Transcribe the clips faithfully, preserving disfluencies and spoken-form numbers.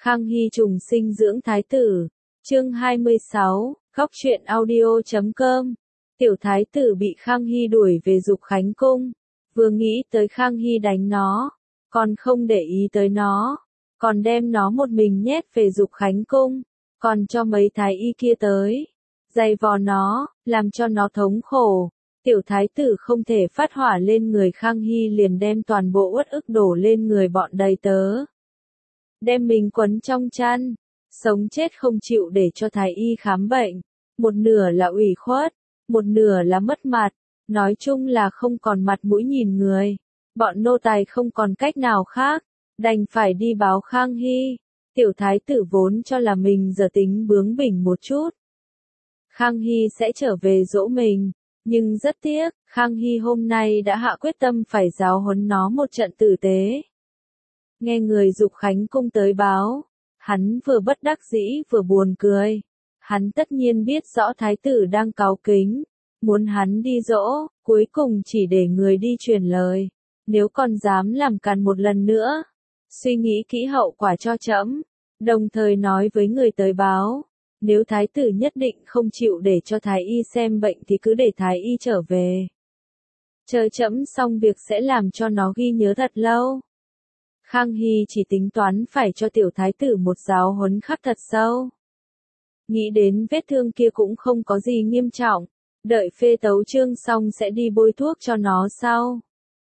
Khang Hy trùng sinh dưỡng thái tử. Chương hai mươi sáu, Góc truyện audio chấm com. Tiểu thái tử bị Khang Hy đuổi về Dục Khánh cung, vừa nghĩ tới Khang Hy đánh nó, còn không để ý tới nó, còn đem nó một mình nhét về Dục Khánh cung, còn cho mấy thái y kia tới, giày vò nó, làm cho nó thống khổ. Tiểu thái tử không thể phát hỏa lên người Khang Hy, liền đem toàn bộ uất ức đổ lên người bọn đầy tớ. Đem mình quấn trong chăn, sống chết không chịu để cho thái y khám bệnh, một nửa là ủy khuất, một nửa là mất mặt, nói chung là không còn mặt mũi nhìn người. Bọn nô tài không còn cách nào khác, đành phải đi báo Khang Hy. Tiểu thái tử vốn cho là mình giờ tính bướng bỉnh một chút, Khang Hy sẽ trở về dỗ mình, nhưng rất tiếc, Khang Hy hôm nay đã hạ quyết tâm phải giáo huấn nó một trận tử tế. Nghe người Dục Khánh cung tới báo, hắn vừa bất đắc dĩ vừa buồn cười. Hắn tất nhiên biết rõ thái tử đang cáu kính, muốn hắn đi dỗ, cuối cùng chỉ để người đi truyền lời. Nếu còn dám làm càn một lần nữa, suy nghĩ kỹ hậu quả cho trẫm. Đồng thời nói với người tới báo, nếu thái tử nhất định không chịu để cho thái y xem bệnh thì cứ để thái y trở về. Chờ trẫm xong việc sẽ làm cho nó ghi nhớ thật lâu. Khang Hy chỉ tính toán phải cho tiểu thái tử một giáo huấn khắc thật sâu. Nghĩ đến vết thương kia cũng không có gì nghiêm trọng, đợi phê tấu chương xong sẽ đi bôi thuốc cho nó sau.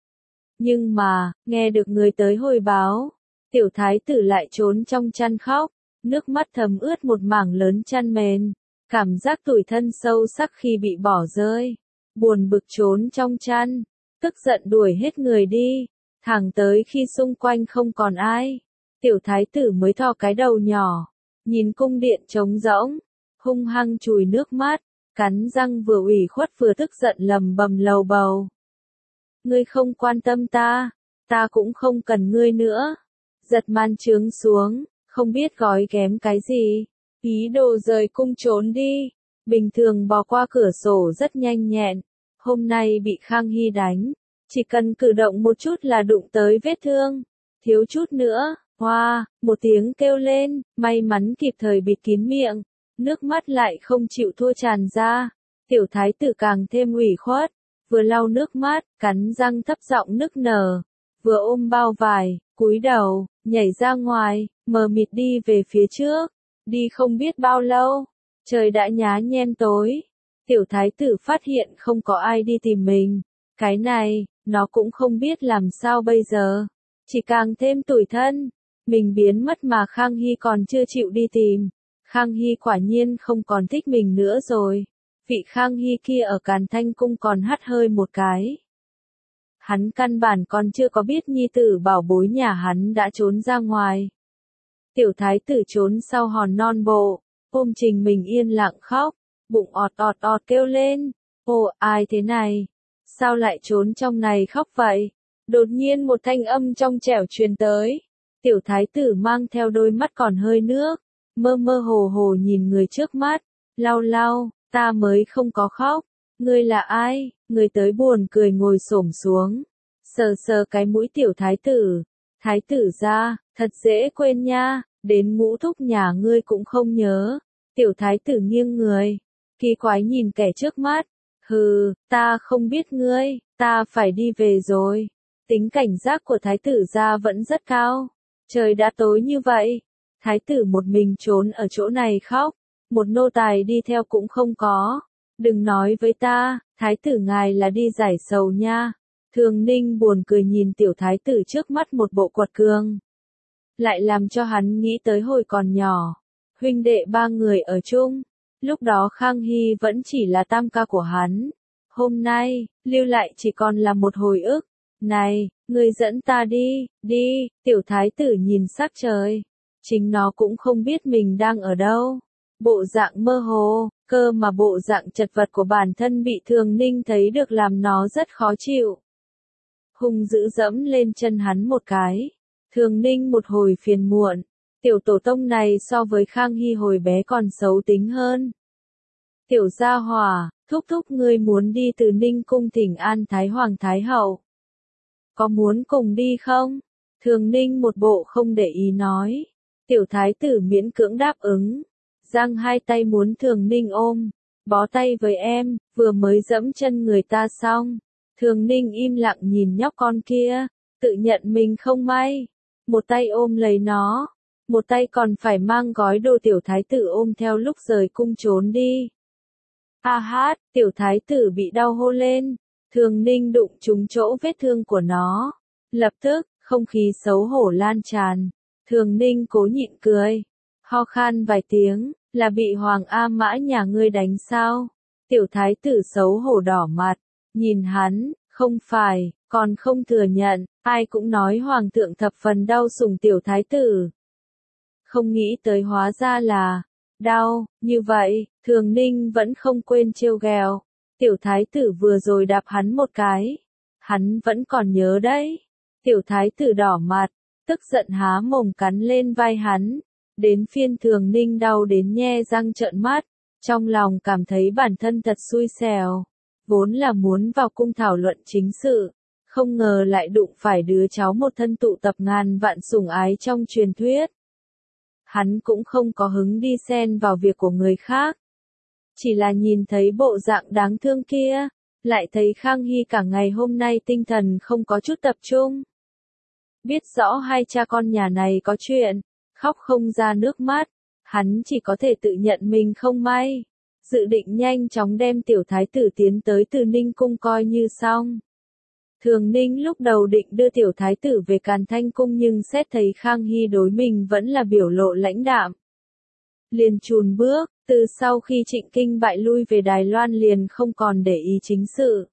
Nhưng mà, nghe được người tới hồi báo, tiểu thái tử lại trốn trong chăn khóc, nước mắt thấm ướt một mảng lớn chăn mền, cảm giác tủi thân sâu sắc khi bị bỏ rơi, buồn bực trốn trong chăn, tức giận đuổi hết người đi, thẳng tới khi xung quanh không còn ai, tiểu thái tử mới thò cái đầu nhỏ, nhìn cung điện trống rỗng, hung hăng chùi nước mắt, cắn răng vừa ủy khuất vừa tức giận lầm bầm lầu bầu. Ngươi không quan tâm ta, ta cũng không cần ngươi nữa. Giật màn trướng xuống, không biết gói ghém cái gì, ý đồ rời cung trốn đi. Bình thường bò qua cửa sổ rất nhanh nhẹn, hôm nay bị Khang Hy đánh, chỉ cần cử động một chút là đụng tới vết thương, thiếu chút nữa, hoa, wow, một tiếng kêu lên, may mắn kịp thời bịt kín miệng, nước mắt lại không chịu thua tràn ra. Tiểu thái tử càng thêm ủy khuất, vừa lau nước mắt, cắn răng thấp giọng nức nở, vừa ôm bao vải, cúi đầu, nhảy ra ngoài, mờ mịt đi về phía trước. Đi không biết bao lâu, trời đã nhá nhem tối. Tiểu thái tử phát hiện không có ai đi tìm mình. Cái này, nó cũng không biết làm sao bây giờ. Chỉ càng thêm tủi thân. Mình biến mất mà Khang Hy còn chưa chịu đi tìm. Khang Hy quả nhiên không còn thích mình nữa rồi. Vị Khang Hy kia ở Càn Thanh cung còn hắt hơi một cái. Hắn căn bản còn chưa có biết nhi tử bảo bối nhà hắn đã trốn ra ngoài. Tiểu thái tử trốn sau hòn non bộ, ôm Trình mình yên lặng khóc, bụng ọt ọt ọt kêu lên. Ồ, ai thế này? Sao lại trốn trong này khóc vậy? Đột nhiên một thanh âm trong trẻo truyền tới. Tiểu thái tử mang theo đôi mắt còn hơi nước, mơ mơ hồ hồ nhìn người trước mắt, lau lau, ta mới không có khóc. Ngươi là ai? Người tới buồn cười ngồi xổm xuống, sờ sờ cái mũi tiểu thái tử. Thái tử gia, thật dễ quên nha, đến ngũ thúc nhà ngươi cũng không nhớ. Tiểu thái tử nghiêng người, kỳ quái nhìn kẻ trước mắt. Hừ, ta không biết ngươi, ta phải đi về rồi. Tính cảnh giác của thái tử gia vẫn rất cao. Trời đã tối như vậy, thái tử một mình trốn ở chỗ này khóc, một nô tài đi theo cũng không có. Đừng nói với ta, thái tử ngài là đi giải sầu nha. Thường Ninh buồn cười nhìn tiểu thái tử trước mắt một bộ quật cường. Lại làm cho hắn nghĩ tới hồi còn nhỏ, huynh đệ ba người ở chung. Lúc đó Khang Hy vẫn chỉ là tam ca của hắn. Hôm nay, lưu lại chỉ còn là một hồi ức. Này, người dẫn ta đi, đi, tiểu thái tử nhìn sắc trời. Chính nó cũng không biết mình đang ở đâu. Bộ dạng mơ hồ, cơ mà bộ dạng chật vật của bản thân bị Thường Ninh thấy được làm nó rất khó chịu. Hùng dữ dẫm lên chân hắn một cái. Thường Ninh một hồi phiền muộn. Tiểu tổ tông này so với Khang Hy hồi bé còn xấu tính hơn. Tiểu gia hỏa, thúc thúc ngươi muốn đi từ Ninh cung thỉnh an Thái Hoàng Thái Hậu. Có muốn cùng đi không? Thường Ninh một bộ không để ý nói. Tiểu thái tử miễn cưỡng đáp ứng, giang hai tay muốn Thường Ninh ôm, bó tay với em, vừa mới dẫm chân người ta xong. Thường Ninh im lặng nhìn nhóc con kia, tự nhận mình không may, một tay ôm lấy nó, một tay còn phải mang gói đồ tiểu thái tử ôm theo lúc rời cung trốn đi. Ha hát, tiểu thái tử bị đau hô lên, Thường Ninh đụng trúng chỗ vết thương của nó. Lập tức, không khí xấu hổ lan tràn, Thường Ninh cố nhịn cười, ho khan vài tiếng, là bị Hoàng A Mã nhà ngươi đánh sao? Tiểu thái tử xấu hổ đỏ mặt, nhìn hắn, không phải, còn không thừa nhận, ai cũng nói Hoàng thượng thập phần đau sủng tiểu thái tử. Không nghĩ tới hóa ra là, đau, như vậy, Thường Ninh vẫn không quên trêu ghẹo. Tiểu thái tử vừa rồi đạp hắn một cái, hắn vẫn còn nhớ đấy. Tiểu thái tử đỏ mặt, tức giận há mồm cắn lên vai hắn, đến phiên Thường Ninh đau đến nhe răng trợn mắt, trong lòng cảm thấy bản thân thật xui xẻo, vốn là muốn vào cung thảo luận chính sự, không ngờ lại đụng phải đứa cháu một thân tụ tập ngàn vạn sủng ái trong truyền thuyết. Hắn cũng không có hứng đi xen vào việc của người khác, chỉ là nhìn thấy bộ dạng đáng thương kia, lại thấy Khang Hy cả ngày hôm nay tinh thần không có chút tập trung. Biết rõ hai cha con nhà này có chuyện, khóc không ra nước mắt, hắn chỉ có thể tự nhận mình không may, dự định nhanh chóng đem tiểu thái tử tiến tới Từ Ninh cung coi như xong. Thường Ninh lúc đầu định đưa tiểu thái tử về Càn Thanh cung nhưng xét thấy Khang Hy đối mình vẫn là biểu lộ lãnh đạm, liền chùn bước, từ sau khi Trịnh Kinh bại lui về Đài Loan liền không còn để ý chính sự.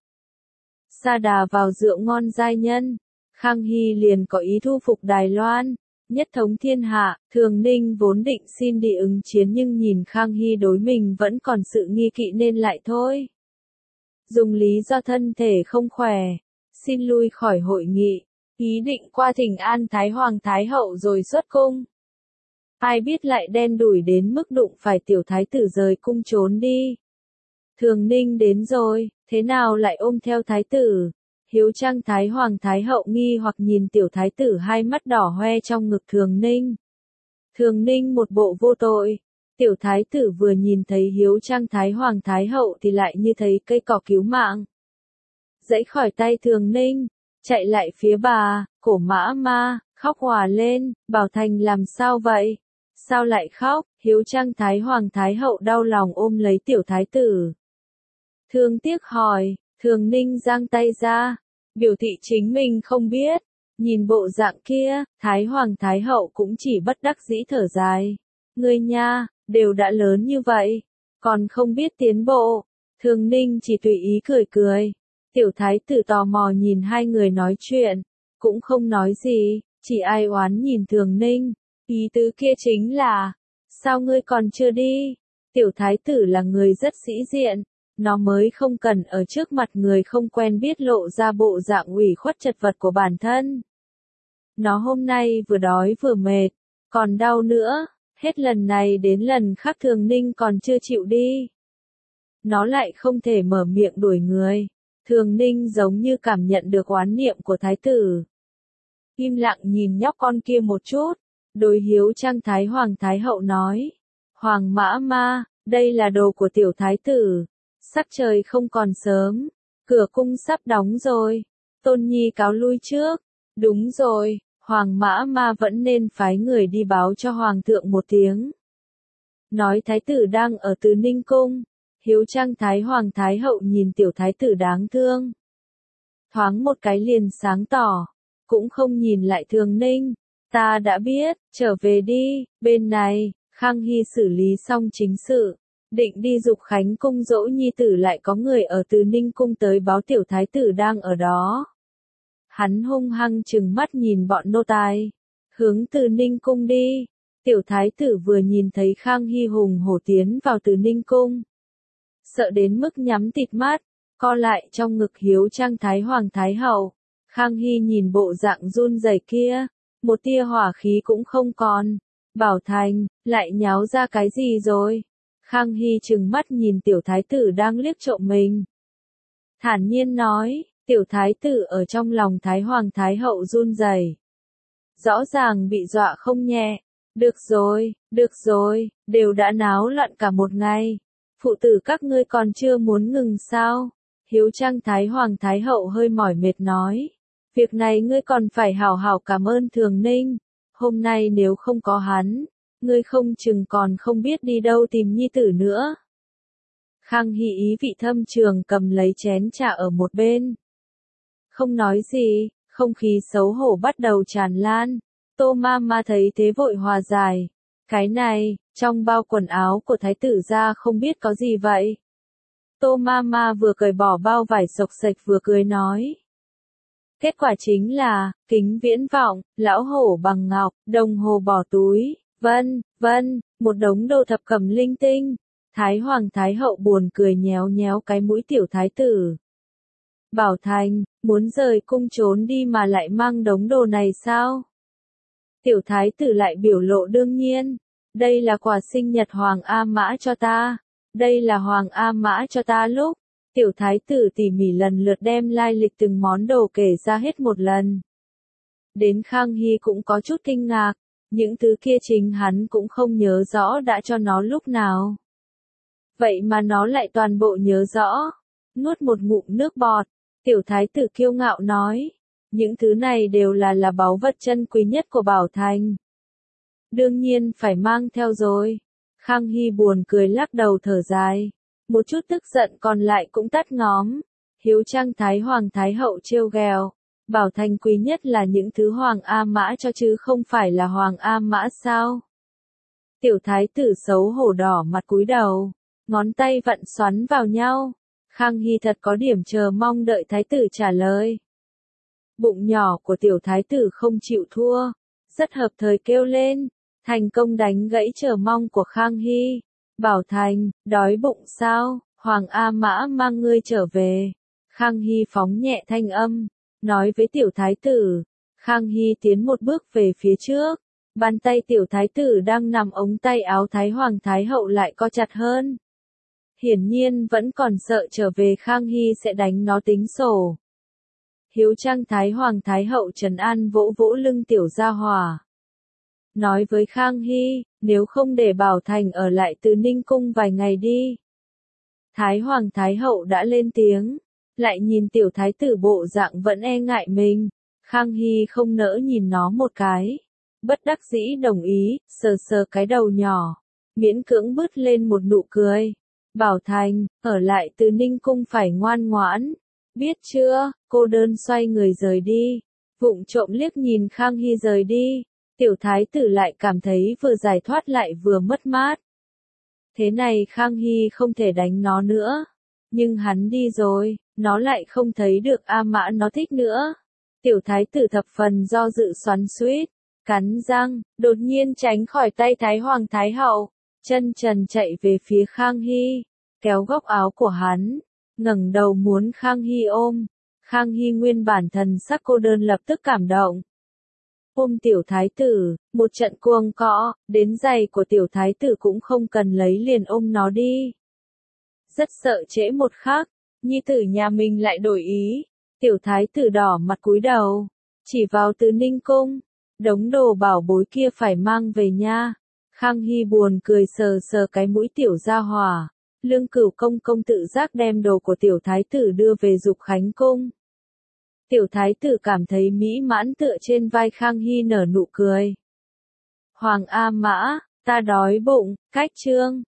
Sa đà vào rượu ngon giai nhân, Khang Hy liền có ý thu phục Đài Loan, nhất thống thiên hạ. Thường Ninh vốn định xin đi ứng chiến nhưng nhìn Khang Hy đối mình vẫn còn sự nghi kỵ nên lại thôi. Dùng lý do thân thể không khỏe, xin lui khỏi hội nghị, ý định qua thỉnh an Thái Hoàng Thái Hậu rồi xuất cung. Ai biết lại đen đủi đến mức đụng phải tiểu thái tử rời cung trốn đi. Thường Ninh đến rồi, thế nào lại ôm theo thái tử? Hiếu Trang Thái Hoàng Thái Hậu nghi hoặc nhìn tiểu thái tử hai mắt đỏ hoe trong ngực Thường Ninh. Thường Ninh một bộ vô tội. Tiểu thái tử vừa nhìn thấy Hiếu Trang Thái Hoàng Thái Hậu thì lại như thấy cây cỏ cứu mạng. Dãy khỏi tay Thường Ninh, chạy lại phía bà, cổ mã ma, khóc hòa lên, bảo Thành làm sao vậy? Sao lại khóc? Hiếu Trang Thái Hoàng Thái Hậu đau lòng ôm lấy tiểu thái tử. Thương tiếc hỏi, Thường Ninh giang tay ra, biểu thị chính mình không biết. Nhìn bộ dạng kia, Thái Hoàng Thái Hậu cũng chỉ bất đắc dĩ thở dài. Ngươi nha, đều đã lớn như vậy, còn không biết tiến bộ. Thường Ninh chỉ tùy ý cười cười. Tiểu thái tử tò mò nhìn hai người nói chuyện, cũng không nói gì, chỉ ai oán nhìn Thường Ninh. Ý tứ kia chính là, sao ngươi còn chưa đi? Tiểu thái tử là người rất sĩ diện, nó mới không cần ở trước mặt người không quen biết lộ ra bộ dạng ủy khuất chật vật của bản thân. Nó hôm nay vừa đói vừa mệt, còn đau nữa, hết lần này đến lần khác Thường Ninh còn chưa chịu đi. Nó lại không thể mở miệng đuổi người. Thường Ninh giống như cảm nhận được oán niệm của thái tử. Im lặng nhìn nhóc con kia một chút, đối Hiếu Trang Thái Hoàng Thái Hậu nói. Hoàng mã ma, đây là đồ của tiểu thái tử. Sắc trời không còn sớm, cửa cung sắp đóng rồi. Tôn Nhi cáo lui trước. Đúng rồi, Hoàng mã ma vẫn nên phái người đi báo cho Hoàng thượng một tiếng. Nói thái tử đang ở Từ Ninh cung. Hiếu Trang Thái Hoàng Thái Hậu nhìn tiểu thái tử đáng thương. Thoáng một cái liền sáng tỏ, cũng không nhìn lại Thường Ninh. Ta đã biết, trở về đi. Bên này, Khang Hy xử lý xong chính sự, định đi Dục Khánh cung dỗ nhi tử lại có người ở Từ Ninh cung tới báo tiểu thái tử đang ở đó. Hắn hung hăng trừng mắt nhìn bọn nô tài, hướng Từ Ninh cung đi. Tiểu thái tử vừa nhìn thấy Khang Hy hùng hổ tiến vào Từ Ninh cung, sợ đến mức nhắm tịt mắt, co lại trong ngực Hiếu Trang Thái Hoàng Thái Hậu. Khang Hy nhìn bộ dạng run rẩy kia, một tia hỏa khí cũng không còn. Bảo Thành, lại nháo ra cái gì rồi? Khang Hy trừng mắt nhìn tiểu thái tử đang liếc trộm mình. Thản nhiên nói, tiểu thái tử ở trong lòng Thái Hoàng Thái Hậu run rẩy, rõ ràng bị dọa không nhẹ. Được rồi, được rồi, đều đã náo loạn cả một ngày. Phụ tử các ngươi còn chưa muốn ngừng sao? Hiếu Trang Thái Hoàng Thái Hậu hơi mỏi mệt nói. Việc này ngươi còn phải hảo hảo cảm ơn Thường Ninh. Hôm nay nếu không có hắn, ngươi không chừng còn không biết đi đâu tìm nhi tử nữa. Khang Hy ý vị thâm trường cầm lấy chén trà ở một bên. Không nói gì, không khí xấu hổ bắt đầu tràn lan. Tô ma ma thấy thế vội hòa giải. Cái này, trong bao quần áo của thái tử gia không biết có gì vậy. Tô ma ma vừa cởi bỏ bao vải xộc xệch vừa cười nói. Kết quả chính là, kính viễn vọng, lão hổ bằng ngọc, đồng hồ bỏ túi, vân, vân, một đống đồ thập cẩm linh tinh. Thái Hoàng Thái Hậu buồn cười nhéo nhéo cái mũi tiểu thái tử. Bảo Thành, muốn rời cung trốn đi mà lại mang đống đồ này sao? Tiểu thái tử lại biểu lộ đương nhiên. Đây là quà sinh nhật Hoàng A Mã cho ta. Đây là Hoàng A Mã cho ta lúc. Tiểu thái tử tỉ mỉ lần lượt đem lai lịch từng món đồ kể ra hết một lần. Đến Khang Hy cũng có chút kinh ngạc. Những thứ kia chính hắn cũng không nhớ rõ đã cho nó lúc nào. Vậy mà nó lại toàn bộ nhớ rõ. Nuốt một ngụm nước bọt. Tiểu thái tử kiêu ngạo nói. Những thứ này đều là là báu vật chân quý nhất của Bảo Thành. Đương nhiên phải mang theo rồi. Khang Hy buồn cười lắc đầu thở dài. Một chút tức giận còn lại cũng tắt ngóm. Hiếu Trang Thái Hoàng Thái Hậu trêu ghẹo. Bảo Thành quý nhất là những thứ Hoàng A Mã cho chứ không phải là Hoàng A Mã sao? Tiểu thái tử xấu hổ đỏ mặt cúi đầu. Ngón tay vặn xoắn vào nhau. Khang Hy thật có điểm chờ mong đợi thái tử trả lời. Bụng nhỏ của tiểu thái tử không chịu thua. Rất hợp thời kêu lên. Thành công đánh gãy chờ mong của Khang Hy. Bảo Thành, đói bụng sao? Hoàng A Mã mang ngươi trở về. Khang Hy phóng nhẹ thanh âm. Nói với tiểu thái tử. Khang Hy tiến một bước về phía trước. Bàn tay tiểu thái tử đang nằm ống tay áo Thái Hoàng Thái Hậu lại co chặt hơn. Hiển nhiên vẫn còn sợ trở về Khang Hy sẽ đánh nó tính sổ. Hiếu Trang Thái Hoàng Thái Hậu trấn an vỗ vỗ lưng tiểu gia hỏa. Nói với Khang Hy, nếu không để Bảo Thành ở lại Từ Ninh Cung vài ngày đi. Thái Hoàng Thái Hậu đã lên tiếng, lại nhìn tiểu thái tử bộ dạng vẫn e ngại mình. Khang Hy không nỡ nhìn nó một cái. Bất đắc dĩ đồng ý, sờ sờ cái đầu nhỏ. Miễn cưỡng bứt lên một nụ cười. Bảo Thành, ở lại Từ Ninh Cung phải ngoan ngoãn. Biết chưa? Cô đơn xoay người rời đi. Vụng trộm liếc nhìn Khang Hy rời đi. Tiểu thái tử lại cảm thấy vừa giải thoát lại vừa mất mát. Thế này Khang Hy không thể đánh nó nữa. Nhưng hắn đi rồi, nó lại không thấy được A Mã nó thích nữa. Tiểu thái tử thập phần do dự xoắn xuýt, cắn răng, đột nhiên tránh khỏi tay Thái Hoàng Thái Hậu. Chân trần chạy về phía Khang Hy, kéo góc áo của hắn, ngẩng đầu muốn Khang Hy ôm. Khang Hy nguyên bản thần sắc cô đơn lập tức cảm động. Ôm tiểu thái tử, một trận cuồng cọ, đến giày của tiểu thái tử cũng không cần lấy liền ôm nó đi. Rất sợ trễ một khắc, nhi tử nhà mình lại đổi ý. Tiểu thái tử đỏ mặt cúi đầu, chỉ vào Từ Ninh Cung, đống đồ bảo bối kia phải mang về nha. Khang Hy buồn cười sờ sờ cái mũi tiểu gia hỏa. Lương Cửu công công tự giác đem đồ của tiểu thái tử đưa về Dục Khánh Cung. Tiểu thái tử cảm thấy mỹ mãn tựa trên vai Khang Hy nở nụ cười. Hoàng A Mã, ta đói bụng, cách chương.